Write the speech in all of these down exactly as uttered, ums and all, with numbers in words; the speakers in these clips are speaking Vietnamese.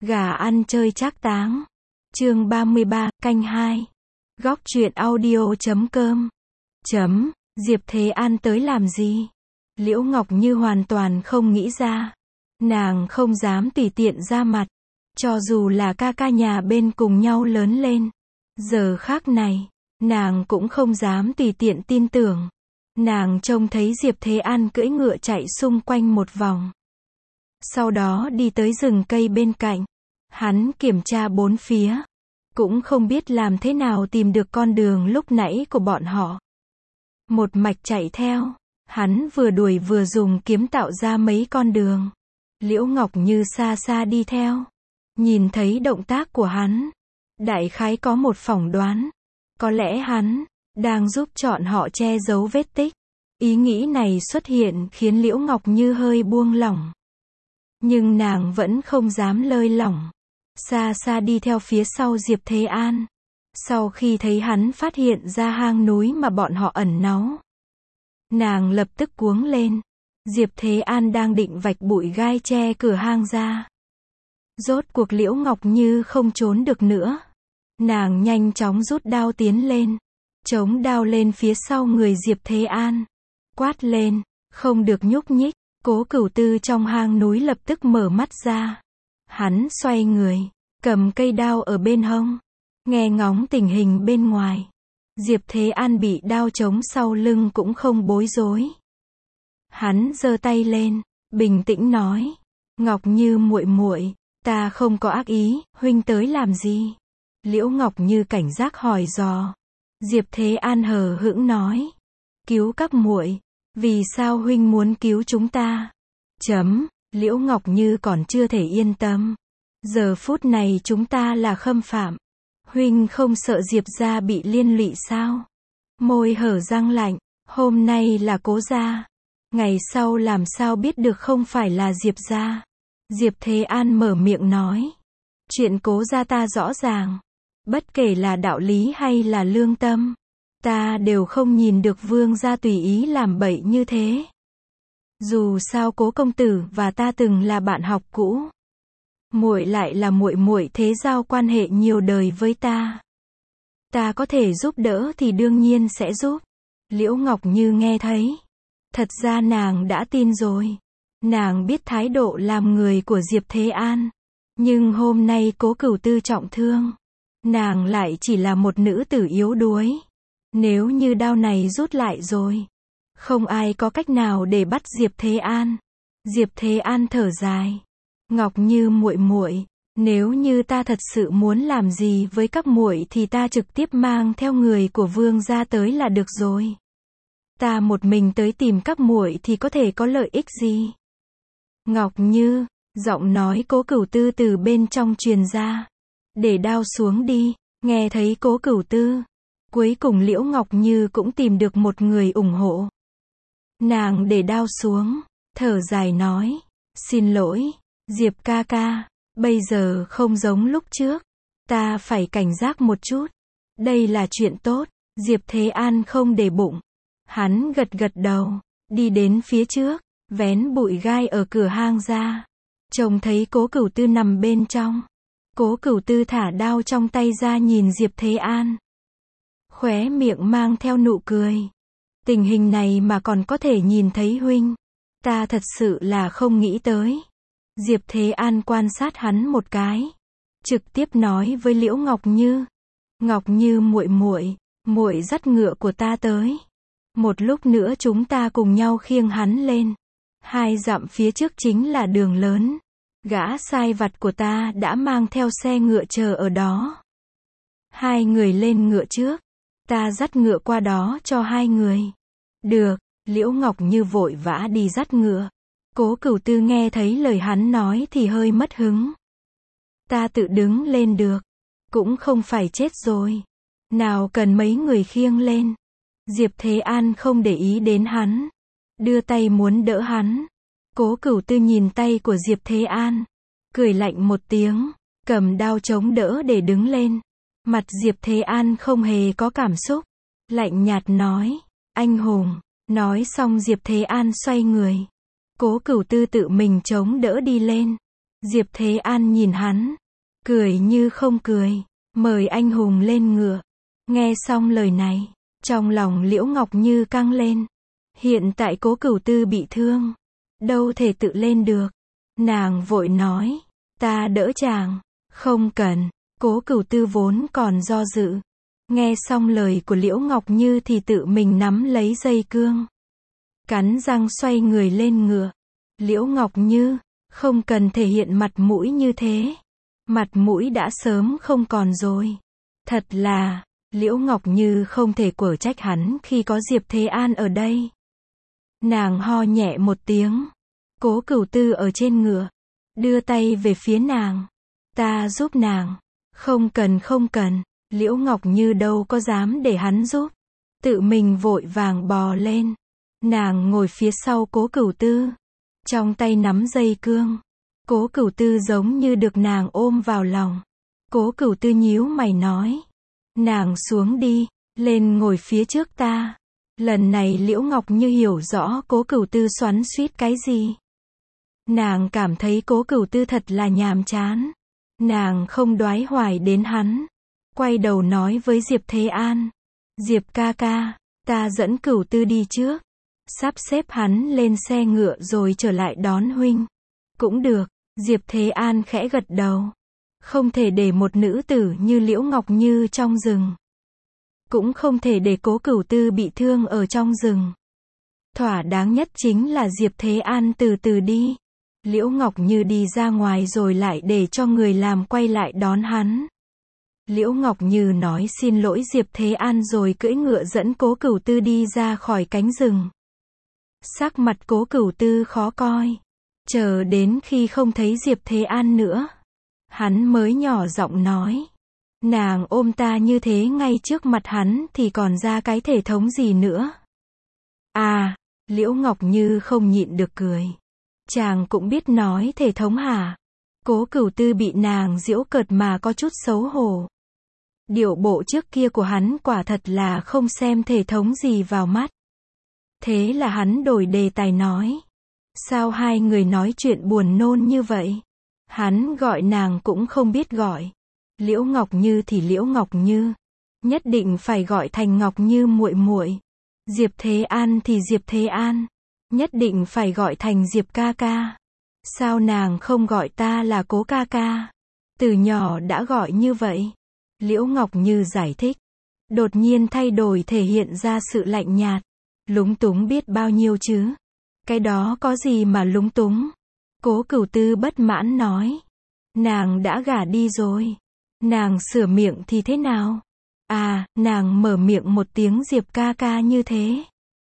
Gà ăn chơi trác táng. Chương ba mươi ba, canh hai. Góc truyện audio chấm com. Chấm, Diệp Thế An tới làm gì? Liễu Ngọc Như hoàn toàn không nghĩ ra. Nàng không dám tùy tiện ra mặt. Cho dù là ca ca nhà bên cùng nhau lớn lên. Giờ khác này, nàng cũng không dám tùy tiện tin tưởng. Nàng trông thấy Diệp Thế An cưỡi ngựa chạy xung quanh một vòng. Sau đó đi tới rừng cây bên cạnh. Hắn kiểm tra bốn phía. Cũng không biết làm thế nào tìm được con đường lúc nãy của bọn họ. Một mạch chạy theo. Hắn vừa đuổi vừa dùng kiếm tạo ra mấy con đường. Liễu Ngọc Như xa xa đi theo. Nhìn thấy động tác của hắn. Đại khái có một phỏng đoán. Có lẽ hắn đang giúp chọn họ che giấu vết tích. Ý nghĩ này xuất hiện khiến Liễu Ngọc Như hơi buông lỏng. Nhưng nàng vẫn không dám lơi lỏng. Xa xa đi theo phía sau Diệp Thế An. Sau khi thấy hắn phát hiện ra hang núi mà bọn họ ẩn náu. Nàng lập tức cuống lên. Diệp Thế An đang định vạch bụi gai che cửa hang ra. Rốt cuộc Liễu Ngọc Như không trốn được nữa. Nàng nhanh chóng rút đao tiến lên. Chống đao lên phía sau người Diệp Thế An. Quát lên, không được nhúc nhích. Cố Cửu Tư trong hang núi lập tức mở mắt ra. Hắn xoay người, cầm cây đao ở bên hông. Nghe ngóng tình hình bên ngoài. Diệp Thế An bị đao chống sau lưng cũng không bối rối. Hắn giơ tay lên, bình tĩnh nói. Ngọc Như muội muội, ta không có ác ý, huynh tới làm gì? Liễu Ngọc Như cảnh giác hỏi dò. Diệp Thế An hờ hững nói. Cứu các muội. Vì sao huynh muốn cứu chúng ta? Chấm, Liễu Ngọc Như còn chưa thể yên tâm. Giờ phút này chúng ta là khâm phạm. Huynh không sợ Diệp gia bị liên lụy sao? Môi hở răng lạnh, hôm nay là Cố gia. Ngày sau làm sao biết được không phải là Diệp gia? Diệp Thế An mở miệng nói. Chuyện Cố gia ta rõ ràng. Bất kể là đạo lý hay là lương tâm. Ta đều không nhìn được Vương gia tùy ý làm bậy như thế. Dù sao Cố công tử và ta từng là bạn học cũ. Muội lại là muội muội thế giao quan hệ nhiều đời với ta. Ta có thể giúp đỡ thì đương nhiên sẽ giúp. Liễu Ngọc Như nghe thấy. Thật ra nàng đã tin rồi. Nàng biết thái độ làm người của Diệp Thế An. Nhưng hôm nay Cố Cửu Tư trọng thương. Nàng lại chỉ là một nữ tử yếu đuối. Nếu như đao này rút lại rồi. Không ai có cách nào để bắt Diệp Thế An. Diệp Thế An thở dài. Ngọc Như muội muội, nếu như ta thật sự muốn làm gì với các muội thì ta trực tiếp mang theo người của Vương gia tới là được rồi. Ta một mình tới tìm các muội thì có thể có lợi ích gì? Ngọc Như, giọng nói Cố Cửu Tư từ bên trong truyền ra. Để đao xuống đi, nghe thấy Cố Cửu Tư. Cuối cùng Liễu Ngọc Như cũng tìm được một người ủng hộ. Nàng để đao xuống, thở dài nói. Xin lỗi, Diệp ca ca, bây giờ không giống lúc trước. Ta phải cảnh giác một chút. Đây là chuyện tốt. Diệp Thế An không để bụng. Hắn gật gật đầu, đi đến phía trước, vén bụi gai ở cửa hang ra. Trông thấy Cố Cửu Tư nằm bên trong. Cố Cửu Tư thả đao trong tay ra nhìn Diệp Thế An. Khóe miệng mang theo nụ cười. Tình hình này mà còn có thể nhìn thấy huynh. Ta thật sự là không nghĩ tới. Diệp Thế An quan sát hắn một cái. Trực tiếp nói với Liễu Ngọc Như. Ngọc Như muội muội, muội dắt ngựa của ta tới. Một lúc nữa chúng ta cùng nhau khiêng hắn lên. Hai dặm phía trước chính là đường lớn. Gã sai vặt của ta đã mang theo xe ngựa chờ ở đó. Hai người lên ngựa trước. Ta dắt ngựa qua đó cho hai người. Được, Liễu Ngọc Như vội vã đi dắt ngựa. Cố Cửu Tư nghe thấy lời hắn nói thì hơi mất hứng. Ta tự đứng lên được. Cũng không phải chết rồi. Nào cần mấy người khiêng lên. Diệp Thế An không để ý đến hắn. Đưa tay muốn đỡ hắn. Cố Cửu Tư nhìn tay của Diệp Thế An. Cười lạnh một tiếng. Cầm đao chống đỡ để đứng lên. Mặt Diệp Thế An không hề có cảm xúc. Lạnh nhạt nói. Anh hùng. Nói xong Diệp Thế An xoay người. Cố Cửu Tư tự mình chống đỡ đi lên. Diệp Thế An nhìn hắn, cười như không cười, mời anh hùng lên ngựa. Nghe xong lời này, trong lòng Liễu Ngọc Như căng lên. Hiện tại Cố Cửu Tư bị thương, đâu thể tự lên được. Nàng vội nói, ta đỡ chàng. Không cần. Cố Cửu Tư vốn còn do dự. Nghe xong lời của Liễu Ngọc Như thì tự mình nắm lấy dây cương. Cắn răng xoay người lên ngựa. Liễu Ngọc Như, không cần thể hiện mặt mũi như thế. Mặt mũi đã sớm không còn rồi. Thật là, Liễu Ngọc Như không thể quở trách hắn khi có Diệp Thế An ở đây. Nàng ho nhẹ một tiếng. Cố Cửu Tư ở trên ngựa, đưa tay về phía nàng. Ta giúp nàng. Không cần không cần. Liễu Ngọc Như đâu có dám để hắn giúp. Tự mình vội vàng bò lên. Nàng ngồi phía sau Cố Cửu Tư, trong tay nắm dây cương. Cố Cửu Tư giống như được nàng ôm vào lòng. Cố Cửu Tư nhíu mày nói, nàng xuống đi, lên ngồi phía trước ta. Lần này Liễu Ngọc Như hiểu rõ Cố Cửu Tư xoắn xuýt cái gì. Nàng cảm thấy Cố Cửu Tư thật là nhàm chán. Nàng không đoái hoài đến hắn. Quay đầu nói với Diệp Thế An, Diệp ca ca, ta dẫn Cửu Tư đi trước. Sắp xếp hắn lên xe ngựa rồi trở lại đón huynh. Cũng được. Diệp Thế An khẽ gật đầu. Không thể để một nữ tử như Liễu Ngọc Như trong rừng. Cũng không thể để Cố Cửu Tư bị thương ở trong rừng. Thỏa đáng nhất chính là Diệp Thế An từ từ đi. Liễu Ngọc Như đi ra ngoài rồi lại để cho người làm quay lại đón hắn. Liễu Ngọc Như nói xin lỗi Diệp Thế An rồi cưỡi ngựa dẫn Cố Cửu Tư đi ra khỏi cánh rừng. Sắc mặt Cố Cửu Tư khó coi. Chờ đến khi không thấy Diệp Thế An nữa, hắn mới nhỏ giọng nói, nàng ôm ta như thế ngay trước mặt hắn thì còn ra cái thể thống gì nữa. À, Liễu Ngọc Như không nhịn được cười. Chàng cũng biết nói thể thống hả? Cố Cửu Tư bị nàng giễu cợt mà có chút xấu hổ. Điệu bộ trước kia của hắn quả thật là không xem thể thống gì vào mắt. Thế là hắn đổi đề tài nói, sao hai người nói chuyện buồn nôn như vậy? Hắn gọi nàng cũng không biết gọi. Liễu Ngọc Như thì Liễu Ngọc Như, nhất định phải gọi thành Ngọc Như muội muội. Diệp Thế An thì Diệp Thế An, nhất định phải gọi thành Diệp ca ca. Sao nàng không gọi ta là Cố ca ca? Từ nhỏ đã gọi như vậy. Liễu Ngọc Như giải thích. Đột nhiên thay đổi thể hiện ra sự lạnh nhạt. Lúng túng biết bao nhiêu chứ? Cái đó có gì mà lúng túng? Cố Cửu Tư bất mãn nói. Nàng đã gả đi rồi. Nàng sửa miệng thì thế nào? À, nàng mở miệng một tiếng Diệp ca ca như thế.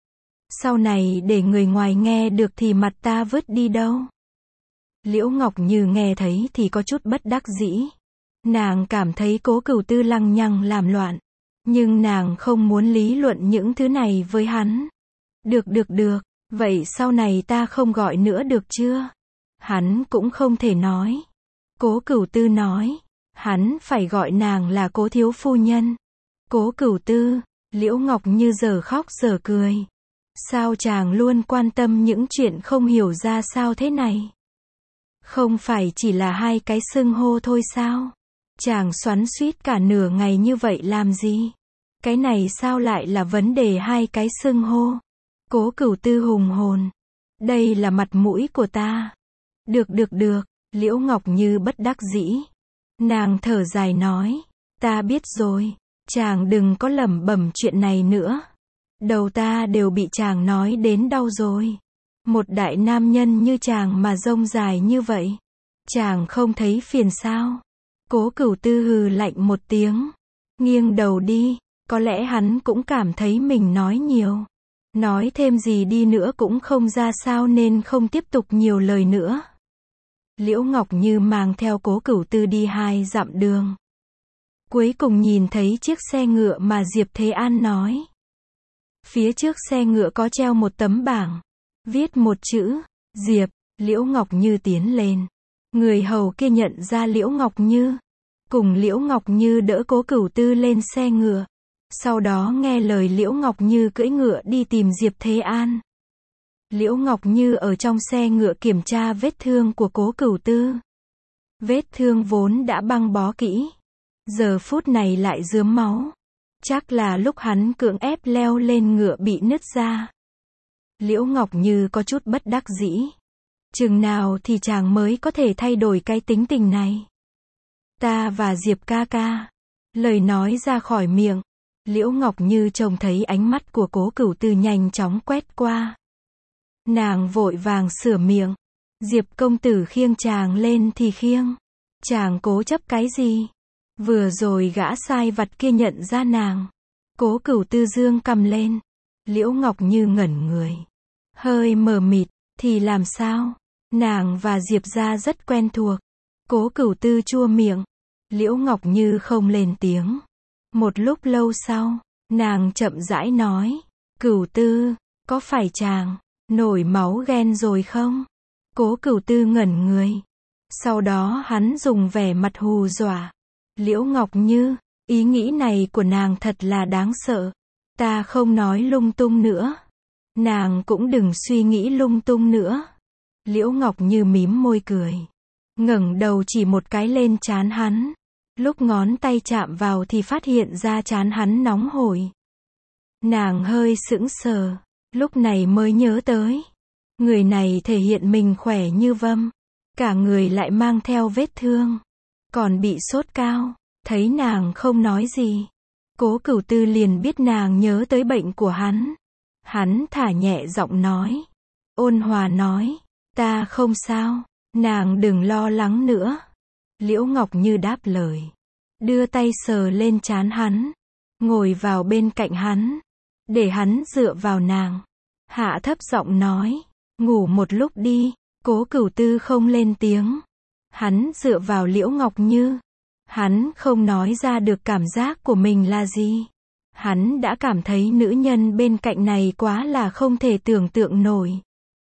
Sau này để người ngoài nghe được thì mặt ta vứt đi đâu? Liễu Ngọc Như nghe thấy thì có chút bất đắc dĩ. Nàng cảm thấy Cố Cửu Tư lăng nhăng làm loạn. Nhưng nàng không muốn lý luận những thứ này với hắn. Được được được, vậy sau này ta không gọi nữa được chưa? Hắn cũng không thể nói. Cố Cửu Tư nói, hắn phải gọi nàng là Cố thiếu phu nhân. Cố Cửu Tư, Liễu Ngọc Như giờ khóc giờ cười. Sao chàng luôn quan tâm những chuyện không hiểu ra sao thế này? Không phải chỉ là hai cái xưng hô thôi sao? Chàng xoắn xuýt cả nửa ngày như vậy làm gì? Cái này sao lại là vấn đề hai cái xưng hô? Cố Cửu Tư hùng hồn. Đây là mặt mũi của ta. Được được được, Liễu Ngọc Như bất đắc dĩ. Nàng thở dài nói, ta biết rồi, chàng đừng có lẩm bẩm chuyện này nữa. Đầu ta đều bị chàng nói đến đau rồi. Một đại nam nhân như chàng mà rông dài như vậy, chàng không thấy phiền sao? Cố Cửu Tư hừ lạnh một tiếng, nghiêng đầu đi. Có lẽ hắn cũng cảm thấy mình nói nhiều. Nói thêm gì đi nữa cũng không ra sao nên không tiếp tục nhiều lời nữa. Liễu Ngọc Như mang theo Cố Cửu Tư đi hai dặm đường. Cuối cùng nhìn thấy chiếc xe ngựa mà Diệp Thế An nói. Phía trước xe ngựa có treo một tấm bảng, viết một chữ, Diệp. Liễu Ngọc Như tiến lên. Người hầu kia nhận ra Liễu Ngọc Như. Cùng Liễu Ngọc Như đỡ Cố Cửu Tư lên xe ngựa. Sau đó nghe lời Liễu Ngọc Như cưỡi ngựa đi tìm Diệp Thế An. Liễu Ngọc Như ở trong xe ngựa kiểm tra vết thương của Cố Cửu Tư. Vết thương vốn đã băng bó kỹ, giờ phút này lại rướm máu. Chắc là lúc hắn cưỡng ép leo lên ngựa bị nứt ra. Liễu Ngọc Như có chút bất đắc dĩ. Chừng nào thì chàng mới có thể thay đổi cái tính tình này? Ta và Diệp ca ca. Lời nói ra khỏi miệng, Liễu Ngọc Như trông thấy ánh mắt của Cố Cửu Tư nhanh chóng quét qua. Nàng vội vàng sửa miệng. Diệp công tử khiêng chàng lên thì khiêng. Chàng cố chấp cái gì? Vừa rồi gã sai vặt kia nhận ra nàng. Cố Cửu Tư dương cầm lên. Liễu Ngọc Như ngẩn người. Hơi mờ mịt, thì làm sao? Nàng và Diệp gia rất quen thuộc. Cố Cửu Tư chua miệng. Liễu Ngọc Như không lên tiếng. Một lúc lâu sau, nàng chậm rãi nói. Cửu Tư, có phải chàng nổi máu ghen rồi không? Cố Cửu Tư ngẩn người. Sau đó hắn dùng vẻ mặt hù dọa. Liễu Ngọc Như, ý nghĩ này của nàng thật là đáng sợ. Ta không nói lung tung nữa. Nàng cũng đừng suy nghĩ lung tung nữa. Liễu Ngọc Như mím môi cười. Ngẩng đầu chỉ một cái lên trán hắn. Lúc ngón tay chạm vào thì phát hiện ra trán hắn nóng hổi. Nàng hơi sững sờ. Lúc này mới nhớ tới. Người này thể hiện mình khỏe như vâm. Cả người lại mang theo vết thương. Còn bị sốt cao. Thấy nàng không nói gì. Cố Cửu Tư liền biết nàng nhớ tới bệnh của hắn. Hắn thả nhẹ giọng nói. Ôn hòa nói. Ta không sao. Nàng đừng lo lắng nữa. Liễu Ngọc Như đáp lời. Đưa tay sờ lên trán hắn. Ngồi vào bên cạnh hắn. Để hắn dựa vào nàng. Hạ thấp giọng nói. Ngủ một lúc đi. Cố Cửu Tư không lên tiếng. Hắn dựa vào Liễu Ngọc Như. Hắn không nói ra được cảm giác của mình là gì. Hắn đã cảm thấy nữ nhân bên cạnh này quá là không thể tưởng tượng nổi.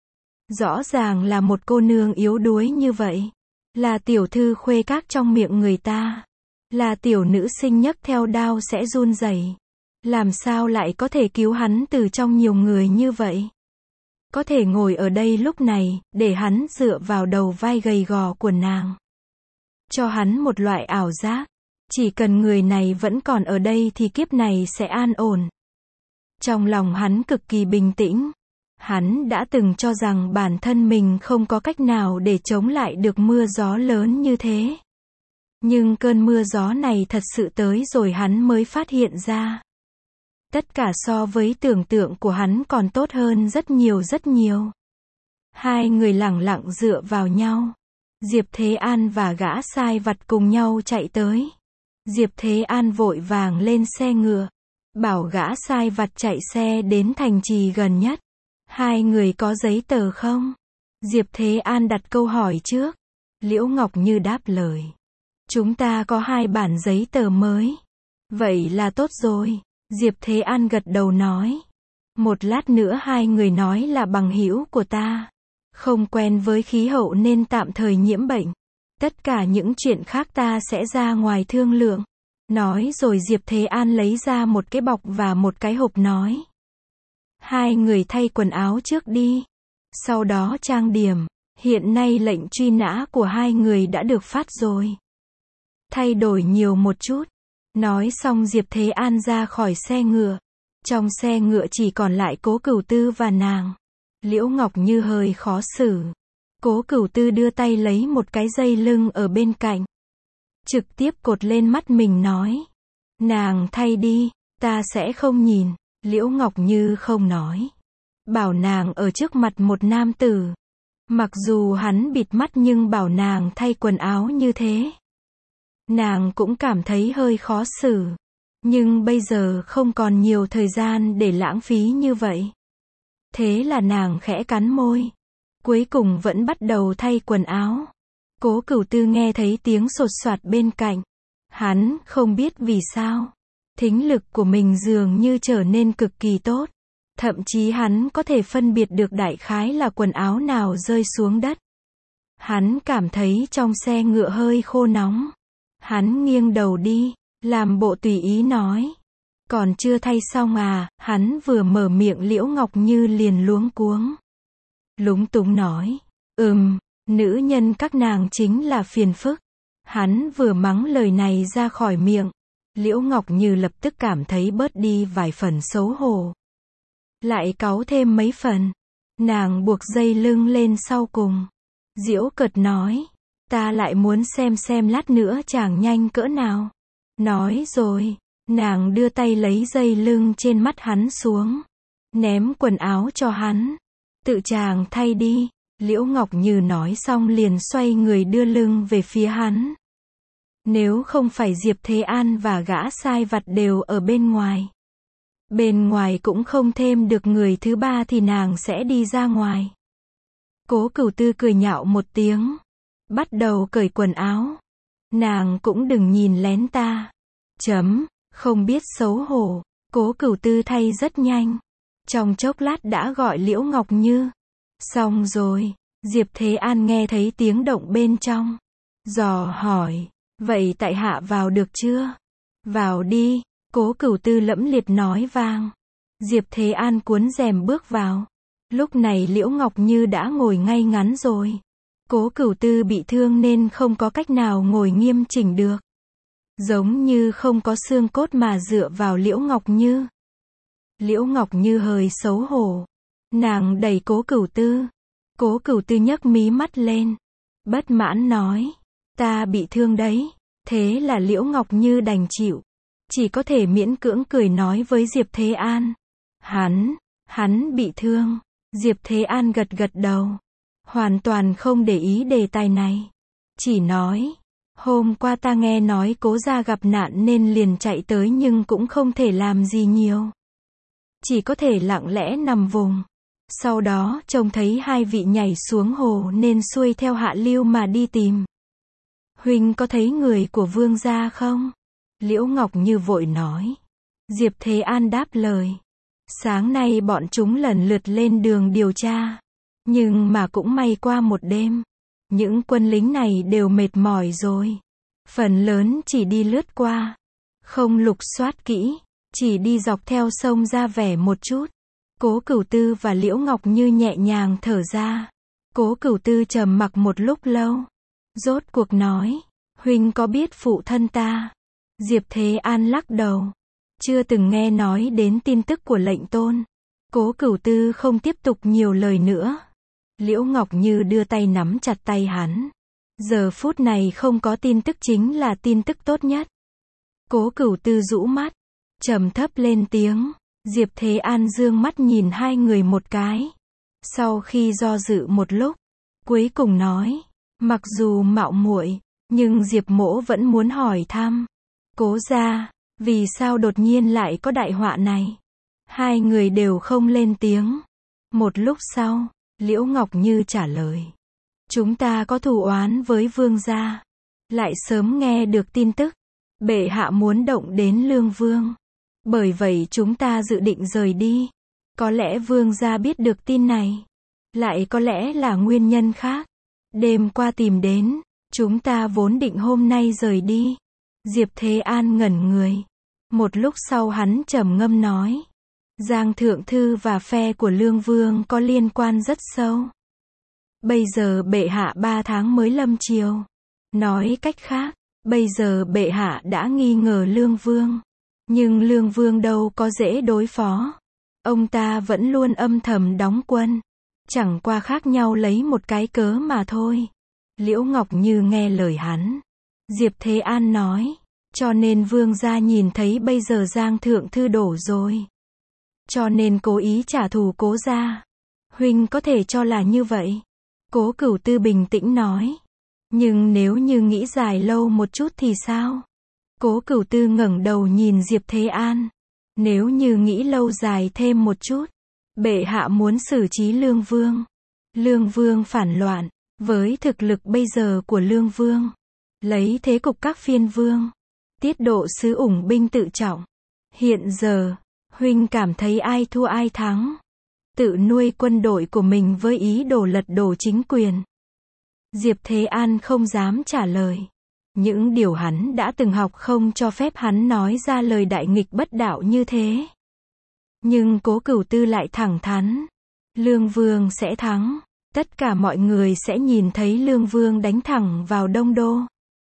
Rõ ràng là một cô nương yếu đuối như vậy. Là tiểu thư khuê các trong miệng người ta. Là tiểu nữ sinh nhấc theo đao sẽ run rẩy. Làm sao lại có thể cứu hắn từ trong nhiều người như vậy? Có thể ngồi ở đây lúc này, để hắn dựa vào đầu vai gầy gò của nàng. Cho hắn một loại ảo giác. Chỉ cần người này vẫn còn ở đây thì kiếp này sẽ an ổn. Trong lòng hắn cực kỳ bình tĩnh. Hắn đã từng cho rằng bản thân mình không có cách nào để chống lại được mưa gió lớn như thế. Nhưng cơn mưa gió này thật sự tới rồi hắn mới phát hiện ra. Tất cả so với tưởng tượng của hắn còn tốt hơn rất nhiều rất nhiều. Hai người lẳng lặng dựa vào nhau. Diệp Thế An và gã sai vặt cùng nhau chạy tới. Diệp Thế An vội vàng lên xe ngựa. Bảo gã sai vặt chạy xe đến thành trì gần nhất. Hai người có giấy tờ không? Diệp Thế An đặt câu hỏi trước. Liễu Ngọc Như đáp lời. Chúng ta có hai bản giấy tờ mới. Vậy là tốt rồi. Diệp Thế An gật đầu nói. Một lát nữa hai người nói là bằng hữu của ta. Không quen với khí hậu nên tạm thời nhiễm bệnh. Tất cả những chuyện khác ta sẽ ra ngoài thương lượng. Nói rồi Diệp Thế An lấy ra một cái bọc và một cái hộp nói. Hai người thay quần áo trước đi. Sau đó trang điểm. Hiện nay lệnh truy nã của hai người đã được phát rồi. Thay đổi nhiều một chút. Nói xong Diệp Thế An ra khỏi xe ngựa. Trong xe ngựa chỉ còn lại Cố Cửu Tư và nàng. Liễu Ngọc Như hơi khó xử. Cố Cửu Tư đưa tay lấy một cái dây lưng ở bên cạnh. Trực tiếp cột lên mắt mình nói. Nàng thay đi, ta sẽ không nhìn. Liễu Ngọc Như không nói. Bảo nàng ở trước mặt một nam tử. Mặc dù hắn bịt mắt nhưng bảo nàng thay quần áo như thế. Nàng cũng cảm thấy hơi khó xử. Nhưng bây giờ không còn nhiều thời gian để lãng phí như vậy. Thế là nàng khẽ cắn môi. Cuối cùng vẫn bắt đầu thay quần áo. Cố Cửu Tư nghe thấy tiếng sột soạt bên cạnh. Hắn không biết vì sao. Thính lực của mình dường như trở nên cực kỳ tốt. Thậm chí hắn có thể phân biệt được đại khái là quần áo nào rơi xuống đất. Hắn cảm thấy trong xe ngựa hơi khô nóng. Hắn nghiêng đầu đi, làm bộ tùy ý nói. Còn chưa thay xong à, hắn vừa mở miệng Liễu Ngọc Như liền luống cuống. Lúng túng nói, ừm, nữ nhân các nàng chính là phiền phức. Hắn vừa mắng lời này ra khỏi miệng, Liễu Ngọc Như lập tức cảm thấy bớt đi vài phần xấu hổ. Lại cáu thêm mấy phần. Nàng buộc dây lưng lên sau cùng. Giễu cợt nói, ta lại muốn xem xem lát nữa chàng nhanh cỡ nào. Nói rồi, nàng đưa tay lấy dây lưng trên mắt hắn xuống, ném quần áo cho hắn. Tự chàng thay đi. Liễu Ngọc Như nói xong liền xoay người đưa lưng về phía hắn. Nếu không phải Diệp Thế An và gã sai vặt đều ở bên ngoài, bên ngoài cũng không thêm được người thứ ba thì nàng sẽ đi ra ngoài. Cố Cửu Tư cười nhạo một tiếng, bắt đầu cởi quần áo. Nàng cũng đừng nhìn lén ta. Chấm, không biết xấu hổ. Cố Cửu Tư thay rất nhanh. Trong chốc lát đã gọi Liễu Ngọc Như. Xong rồi, Diệp Thế An nghe thấy tiếng động bên trong. Dò hỏi, vậy tại hạ vào được chưa? Vào đi, Cố Cửu Tư lẫm liệt nói vang. Diệp Thế An cuốn rèm bước vào. Lúc này Liễu Ngọc Như đã ngồi ngay ngắn rồi. Cố Cửu Tư bị thương nên không có cách nào ngồi nghiêm chỉnh được. Giống như không có xương cốt mà dựa vào Liễu Ngọc Như. Liễu Ngọc Như hơi xấu hổ. Nàng đẩy Cố Cửu Tư. Cố Cửu Tư nhấc mí mắt lên. Bất mãn nói, ta bị thương đấy. Thế là Liễu Ngọc Như đành chịu. Chỉ có thể miễn cưỡng cười nói với Diệp Thế An. Hắn, hắn bị thương. Diệp Thế An gật gật đầu. Hoàn toàn không để ý đề tài này. Chỉ nói, hôm qua ta nghe nói Cố gia gặp nạn nên liền chạy tới nhưng cũng không thể làm gì nhiều. Chỉ có thể lặng lẽ nằm vùng. Sau đó trông thấy hai vị nhảy xuống hồ nên xuôi theo hạ lưu mà đi tìm. Huynh có thấy người của Vương gia không? Liễu Ngọc Như vội nói. Diệp Thế An đáp lời. Sáng nay bọn chúng lần lượt lên đường điều tra. Nhưng mà cũng may qua một đêm. Những quân lính này đều mệt mỏi rồi. Phần lớn chỉ đi lướt qua. Không lục soát kỹ. Chỉ đi dọc theo sông ra vẻ một chút. Cố Cửu Tư và Liễu Ngọc Như nhẹ nhàng thở ra. Cố Cửu Tư trầm mặc một lúc lâu. Rốt cuộc nói. Huynh có biết phụ thân ta? Diệp Thế An lắc đầu. Chưa từng nghe nói đến tin tức của lệnh tôn. Cố Cửu Tư không tiếp tục nhiều lời nữa. Liễu Ngọc Như đưa tay nắm chặt tay hắn. Giờ phút này không có tin tức chính là tin tức tốt nhất. Cố Cửu Tư rũ mắt. Trầm thấp lên tiếng. Diệp Thế An dương mắt nhìn hai người một cái. Sau khi do dự một lúc, cuối cùng nói. Mặc dù mạo muội, nhưng Diệp mỗ vẫn muốn hỏi thăm. Cố gia, vì sao đột nhiên lại có đại họa này? Hai người đều không lên tiếng. Một lúc sau, Liễu Ngọc Như trả lời. Chúng ta có thù oán với Vương gia. Lại sớm nghe được tin tức. Bệ hạ muốn động đến Lương Vương. Bởi vậy chúng ta dự định rời đi. Có lẽ Vương gia biết được tin này. Lại có lẽ là nguyên nhân khác. Đêm qua tìm đến. Chúng ta vốn định hôm nay rời đi. Diệp Thế An ngẩn người. Một lúc sau hắn trầm ngâm nói. Giang Thượng Thư và phe của Lương Vương có liên quan rất sâu. Bây giờ bệ hạ ba tháng mới lâm triều. Nói cách khác, bây giờ bệ hạ đã nghi ngờ Lương Vương. Nhưng Lương Vương đâu có dễ đối phó. Ông ta vẫn luôn âm thầm đóng quân. Chẳng qua khác nhau lấy một cái cớ mà thôi. Liễu Ngọc Như nghe lời hắn. Diệp Thế An nói. Cho nên Vương gia nhìn thấy bây giờ Giang Thượng Thư đổ rồi. Cho nên cố ý trả thù Cố gia. Huynh có thể cho là như vậy. Cố Cửu Tư bình tĩnh nói. Nhưng nếu như nghĩ dài lâu một chút thì sao? Cố Cửu Tư ngẩng đầu nhìn Diệp Thế An. Nếu như nghĩ lâu dài thêm một chút. Bệ hạ muốn xử trí Lương Vương. Lương Vương phản loạn. Với thực lực bây giờ của Lương Vương. Lấy thế cục các phiên vương. Tiết độ sứ ủng binh tự trọng. Hiện giờ, huynh cảm thấy ai thua ai thắng? Tự nuôi quân đội của mình với ý đồ lật đổ chính quyền. Diệp Thế An không dám trả lời. Những điều hắn đã từng học không cho phép hắn nói ra lời đại nghịch bất đạo như thế. Nhưng Cố Cửu Tư lại thẳng thắn. Lương Vương sẽ thắng. Tất cả mọi người sẽ nhìn thấy Lương Vương đánh thẳng vào Đông Đô.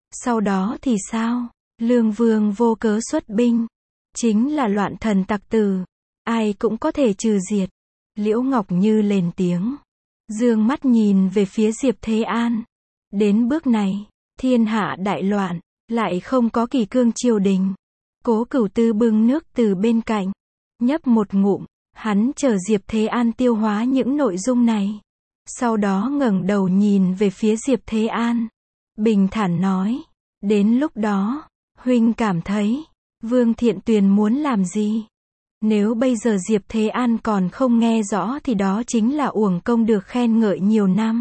Sau đó thì sao? Lương Vương vô cớ xuất binh. Chính là loạn thần tặc tử. Ai cũng có thể trừ diệt. Liễu Ngọc Như lên tiếng. Dương mắt nhìn về phía Diệp Thế An. Đến bước này, thiên hạ đại loạn, lại không có kỳ cương triều đình. Cố Cửu Tư bưng nước từ bên cạnh. Nhấp một ngụm, hắn chờ Diệp Thế An tiêu hóa những nội dung này. Sau đó ngẩng đầu nhìn về phía Diệp Thế An. Bình thản nói. Đến lúc đó, huynh cảm thấy, Vương Thiện Tuyền muốn làm gì? Nếu bây giờ Diệp Thế An còn không nghe rõ thì đó chính là uổng công được khen ngợi nhiều năm.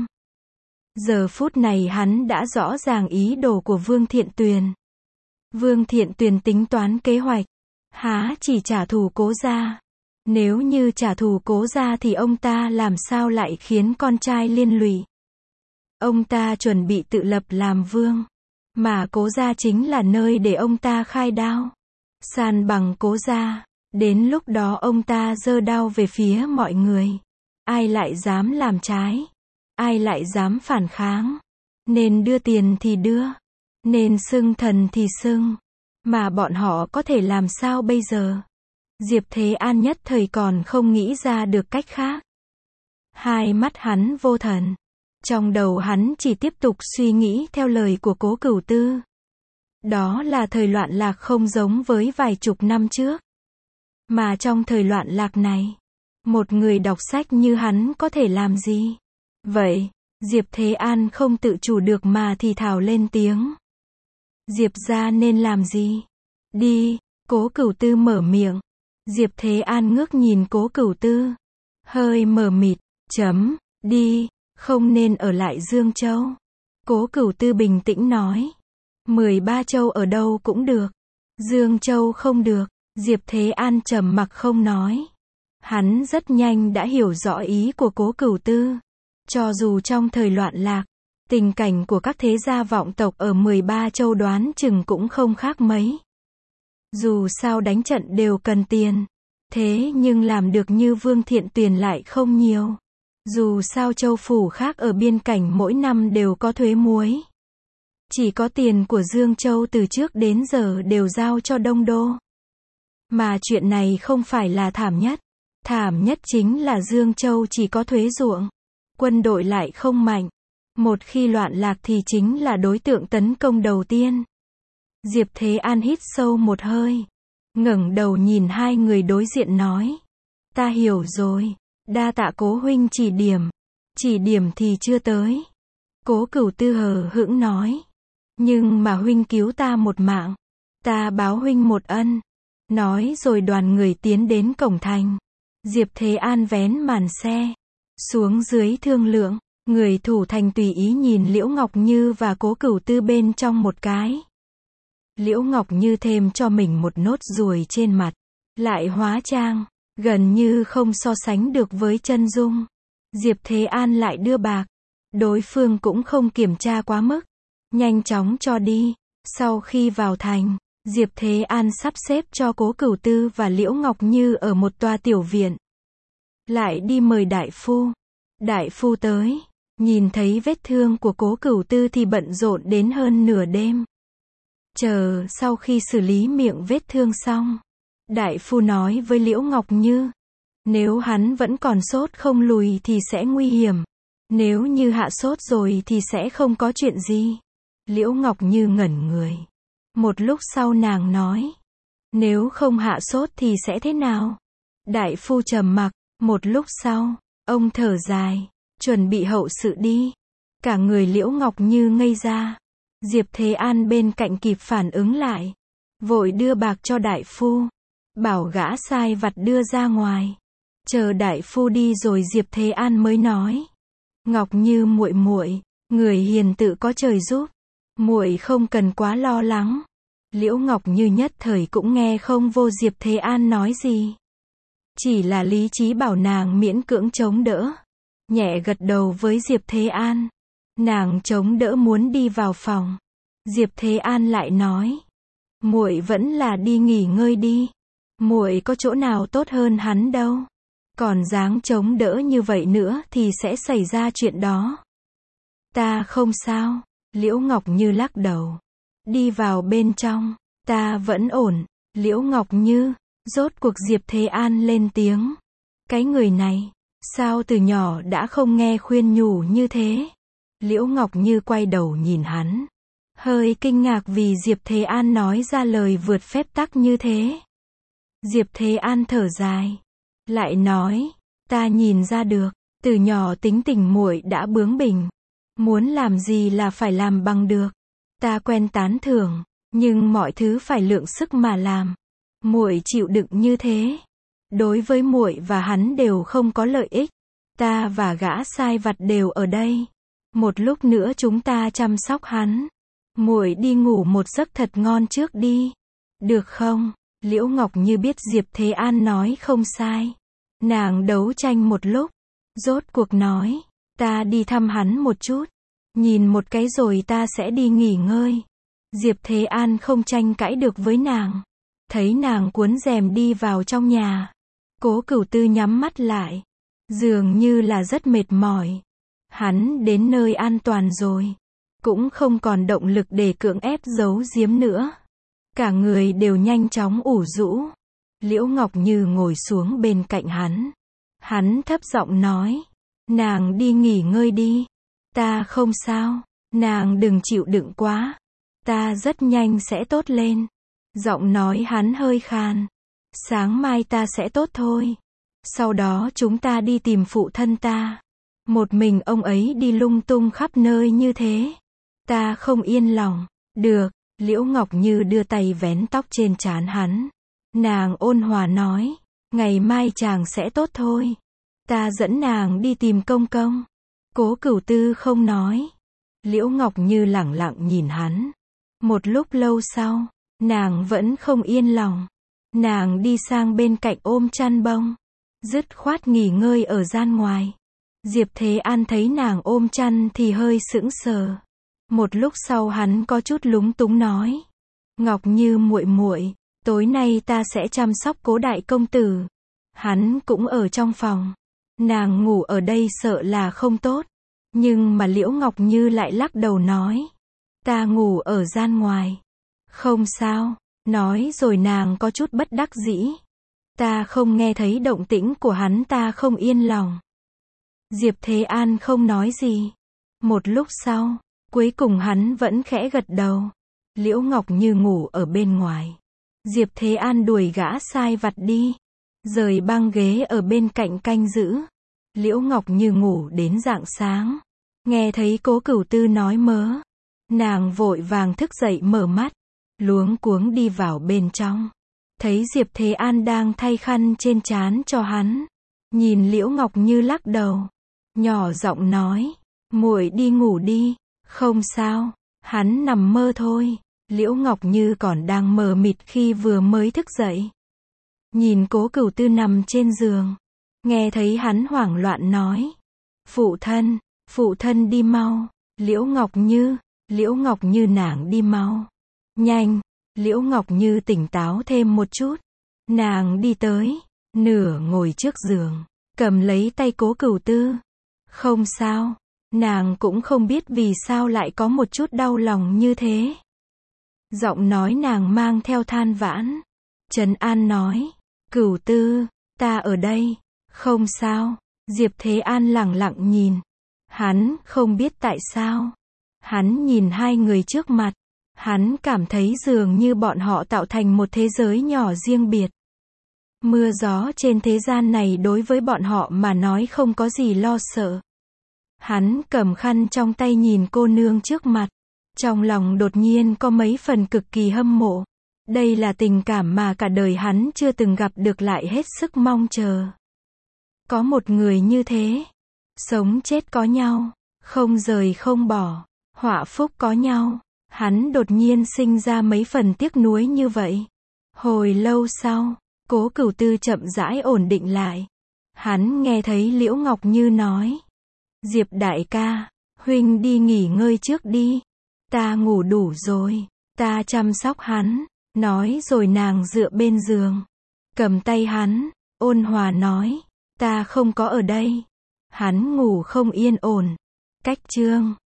Giờ phút này hắn đã rõ ràng ý đồ của Vương Thiện Tuyền. Vương Thiện Tuyền tính toán kế hoạch. Há chỉ trả thù Cố gia. Nếu như trả thù Cố gia thì ông ta làm sao lại khiến con trai liên lụy. Ông ta chuẩn bị tự lập làm vương. Mà Cố gia chính là nơi để ông ta khai đao. San bằng Cố gia. Đến lúc đó ông ta giơ đao về phía mọi người. Ai lại dám làm trái? Ai lại dám phản kháng? Nên đưa tiền thì đưa. Nên xưng thần thì xưng. Mà bọn họ có thể làm sao bây giờ? Diệp Thế An nhất thời còn không nghĩ ra được cách khác. Hai mắt hắn vô thần. Trong đầu hắn chỉ tiếp tục suy nghĩ theo lời của Cố Cửu Tư. Đó là thời loạn lạc không giống với vài chục năm trước. Mà trong thời loạn lạc này, một người đọc sách như hắn có thể làm gì? Vậy, Diệp Thế An không tự chủ được mà thì thào lên tiếng. Diệp gia nên làm gì? Đi, Cố Cửu Tư mở miệng. Diệp Thế An ngước nhìn Cố Cửu Tư. Hơi mờ mịt, chấm, đi, không nên ở lại Dương Châu. Cố Cửu Tư bình tĩnh nói. mười ba châu ở đâu cũng được. Dương Châu không được. Diệp Thế An trầm mặc không nói. Hắn rất nhanh đã hiểu rõ ý của Cố Cửu Tư. Cho dù trong thời loạn lạc, tình cảnh của các thế gia vọng tộc ở mười ba châu đoán chừng cũng không khác mấy. Dù sao đánh trận đều cần tiền. Thế nhưng làm được như Vương Thiện Tuyền lại không nhiều. Dù sao châu phủ khác ở biên cảnh mỗi năm đều có thuế muối. Chỉ có tiền của Dương Châu từ trước đến giờ đều giao cho Đông Đô. Mà chuyện này không phải là thảm nhất. Thảm nhất chính là Dương Châu chỉ có thuế ruộng. Quân đội lại không mạnh. Một khi loạn lạc thì chính là đối tượng tấn công đầu tiên. Diệp Thế An hít sâu một hơi. Ngẩng đầu nhìn hai người đối diện nói. Ta hiểu rồi. Đa tạ Cố huynh chỉ điểm. Chỉ điểm thì chưa tới. Cố Cửu Tư hờ hững nói. Nhưng mà huynh cứu ta một mạng. Ta báo huynh một ân. Nói rồi đoàn người tiến đến cổng thành. Diệp Thế An vén màn xe. Xuống dưới thương lượng. Người thủ thành tùy ý nhìn Liễu Ngọc Như và Cố Cửu Tư bên trong một cái. Liễu Ngọc Như thêm cho mình một nốt ruồi trên mặt. Lại hóa trang. Gần như không so sánh được với chân dung. Diệp Thế An lại đưa bạc. Đối phương cũng không kiểm tra quá mức. Nhanh chóng cho đi. Sau khi vào thành, Diệp Thế An sắp xếp cho Cố Cửu Tư và Liễu Ngọc Như ở một tòa tiểu viện. Lại đi mời đại phu. Đại phu tới. Nhìn thấy vết thương của Cố Cửu Tư thì bận rộn đến hơn nửa đêm. Chờ sau khi xử lý miệng vết thương xong, đại phu nói với Liễu Ngọc Như. Nếu hắn vẫn còn sốt không lùi thì sẽ nguy hiểm. Nếu như hạ sốt rồi thì sẽ không có chuyện gì. Liễu Ngọc Như ngẩn người. Một lúc sau nàng nói. Nếu không hạ sốt thì sẽ thế nào? Đại phu trầm mặc. Một lúc sau, ông thở dài. Chuẩn bị hậu sự đi. Cả người Liễu Ngọc Như ngây ra. Diệp Thế An bên cạnh kịp phản ứng lại. Vội đưa bạc cho đại phu. Bảo gã sai vặt đưa ra ngoài. Chờ đại phu đi rồi Diệp Thế An mới nói. Ngọc Như muội muội, người hiền tự có trời giúp. Muội không cần quá lo lắng. Liễu Ngọc Như nhất thời cũng nghe không vô Diệp Thế An nói gì. Chỉ là lý trí bảo nàng miễn cưỡng chống đỡ. Nhẹ gật đầu với Diệp Thế An. Nàng chống đỡ muốn đi vào phòng. Diệp Thế An lại nói. Muội vẫn là đi nghỉ ngơi đi. Muội có chỗ nào tốt hơn hắn đâu. Còn dáng chống đỡ như vậy nữa thì sẽ xảy ra chuyện đó. Ta không sao. Liễu Ngọc Như lắc đầu. đi vào bên trong, ta vẫn ổn, Liễu Ngọc Như, rốt cuộc Diệp Thế An lên tiếng. Cái người này, sao từ nhỏ đã không nghe khuyên nhủ như thế? Liễu Ngọc Như quay đầu nhìn hắn, hơi kinh ngạc vì Diệp Thế An nói ra lời vượt phép tắc như thế. Diệp Thế An thở dài, lại nói, ta nhìn ra được, từ nhỏ tính tình muội đã bướng bỉnh, muốn làm gì là phải làm bằng được. Ta quen tán thưởng, nhưng mọi thứ phải lượng sức mà làm. Muội chịu đựng như thế, đối với muội và hắn đều không có lợi ích. Ta và gã sai vặt đều ở đây. Một lúc nữa chúng ta chăm sóc hắn. Muội đi ngủ một giấc thật ngon trước đi. Được không? Liễu Ngọc Như biết Diệp Thế An nói không sai. Nàng đấu tranh một lúc, rốt cuộc nói, ta đi thăm hắn một chút. Nhìn một cái rồi ta sẽ đi nghỉ ngơi. Diệp Thế An không tranh cãi được với nàng. Thấy nàng cuốn rèm đi vào trong nhà. Cố Cửu Tư nhắm mắt lại. Dường như là rất mệt mỏi. Hắn đến nơi an toàn rồi. Cũng không còn động lực để cưỡng ép giấu giếm nữa. Cả người đều nhanh chóng ủ rũ. Liễu Ngọc Như ngồi xuống bên cạnh hắn. Hắn thấp giọng nói. Nàng đi nghỉ ngơi đi. Ta không sao. Nàng đừng chịu đựng quá. Ta rất nhanh sẽ tốt lên. Giọng nói hắn hơi khan. Sáng mai ta sẽ tốt thôi. Sau đó chúng ta đi tìm phụ thân ta. Một mình ông ấy đi lung tung khắp nơi như thế. Ta không yên lòng. Được, Liễu Ngọc Như đưa tay vén tóc trên trán hắn. Nàng ôn hòa nói. Ngày mai chàng sẽ tốt thôi. Ta dẫn nàng đi tìm công công. Cố Cửu Tư không nói. Liễu Ngọc Như lẳng lặng nhìn hắn. Một lúc lâu sau, nàng vẫn không yên lòng. Nàng đi sang bên cạnh ôm chăn bông. Dứt khoát nghỉ ngơi ở gian ngoài. Diệp Thế An thấy nàng ôm chăn thì hơi sững sờ. Một lúc sau hắn có chút lúng túng nói. Ngọc Như muội muội, tối nay ta sẽ chăm sóc Cố đại công tử. Hắn cũng ở trong phòng. Nàng ngủ ở đây sợ là không tốt. Nhưng mà Liễu Ngọc Như lại lắc đầu nói. Ta ngủ ở gian ngoài. Không sao. Nói rồi nàng có chút bất đắc dĩ. Ta không nghe thấy động tĩnh của hắn, ta không yên lòng. Diệp Thế An không nói gì. Một lúc sau, cuối cùng hắn vẫn khẽ gật đầu. Liễu Ngọc Như ngủ ở bên ngoài. Diệp Thế An đuổi gã sai vặt đi. Rời băng ghế ở bên cạnh canh giữ. Liễu Ngọc Như ngủ đến rạng sáng. Nghe thấy Cố Cửu Tư nói mớ. Nàng vội vàng thức dậy mở mắt. Luống cuống đi vào bên trong. Thấy Diệp Thế An đang thay khăn trên trán cho hắn. Nhìn Liễu Ngọc Như lắc đầu. Nhỏ giọng nói. Muội đi ngủ đi. Không sao. Hắn nằm mơ thôi. Liễu Ngọc Như còn đang mờ mịt khi vừa mới thức dậy. Nhìn Cố Cửu Tư nằm trên giường. Nghe thấy hắn hoảng loạn nói. Phụ thân, phụ thân đi mau. Liễu Ngọc Như, Liễu Ngọc Như nàng đi mau. Nhanh, Liễu Ngọc Như tỉnh táo thêm một chút. Nàng đi tới, nửa ngồi trước giường, cầm lấy tay Cố Cửu Tư. Không sao, nàng cũng không biết vì sao lại có một chút đau lòng như thế. Giọng nói nàng mang theo than vãn. Trấn An nói, Cửu Tư, ta ở đây, không sao. Diệp Thế An lẳng lặng nhìn. Hắn không biết tại sao. Hắn nhìn hai người trước mặt. Hắn cảm thấy dường như bọn họ tạo thành một thế giới nhỏ riêng biệt. Mưa gió trên thế gian này đối với bọn họ mà nói không có gì lo sợ. Hắn cầm khăn trong tay nhìn cô nương trước mặt. Trong lòng đột nhiên có mấy phần cực kỳ hâm mộ. Đây là tình cảm mà cả đời hắn chưa từng gặp được, lại hết sức mong chờ. Có một người như thế. Sống chết có nhau. Không rời không bỏ. Họa phúc có nhau. Hắn đột nhiên sinh ra mấy phần tiếc nuối như vậy. Hồi lâu sau, Cố Cửu Tư chậm rãi ổn định lại. Hắn nghe thấy Liễu Ngọc Như nói. Diệp đại ca, huynh đi nghỉ ngơi trước đi. Ta ngủ đủ rồi. Ta chăm sóc hắn. Nói rồi nàng dựa bên giường. Cầm tay hắn, ôn hòa nói. Ta không có ở đây. Hắn ngủ không yên ổn. Cách chương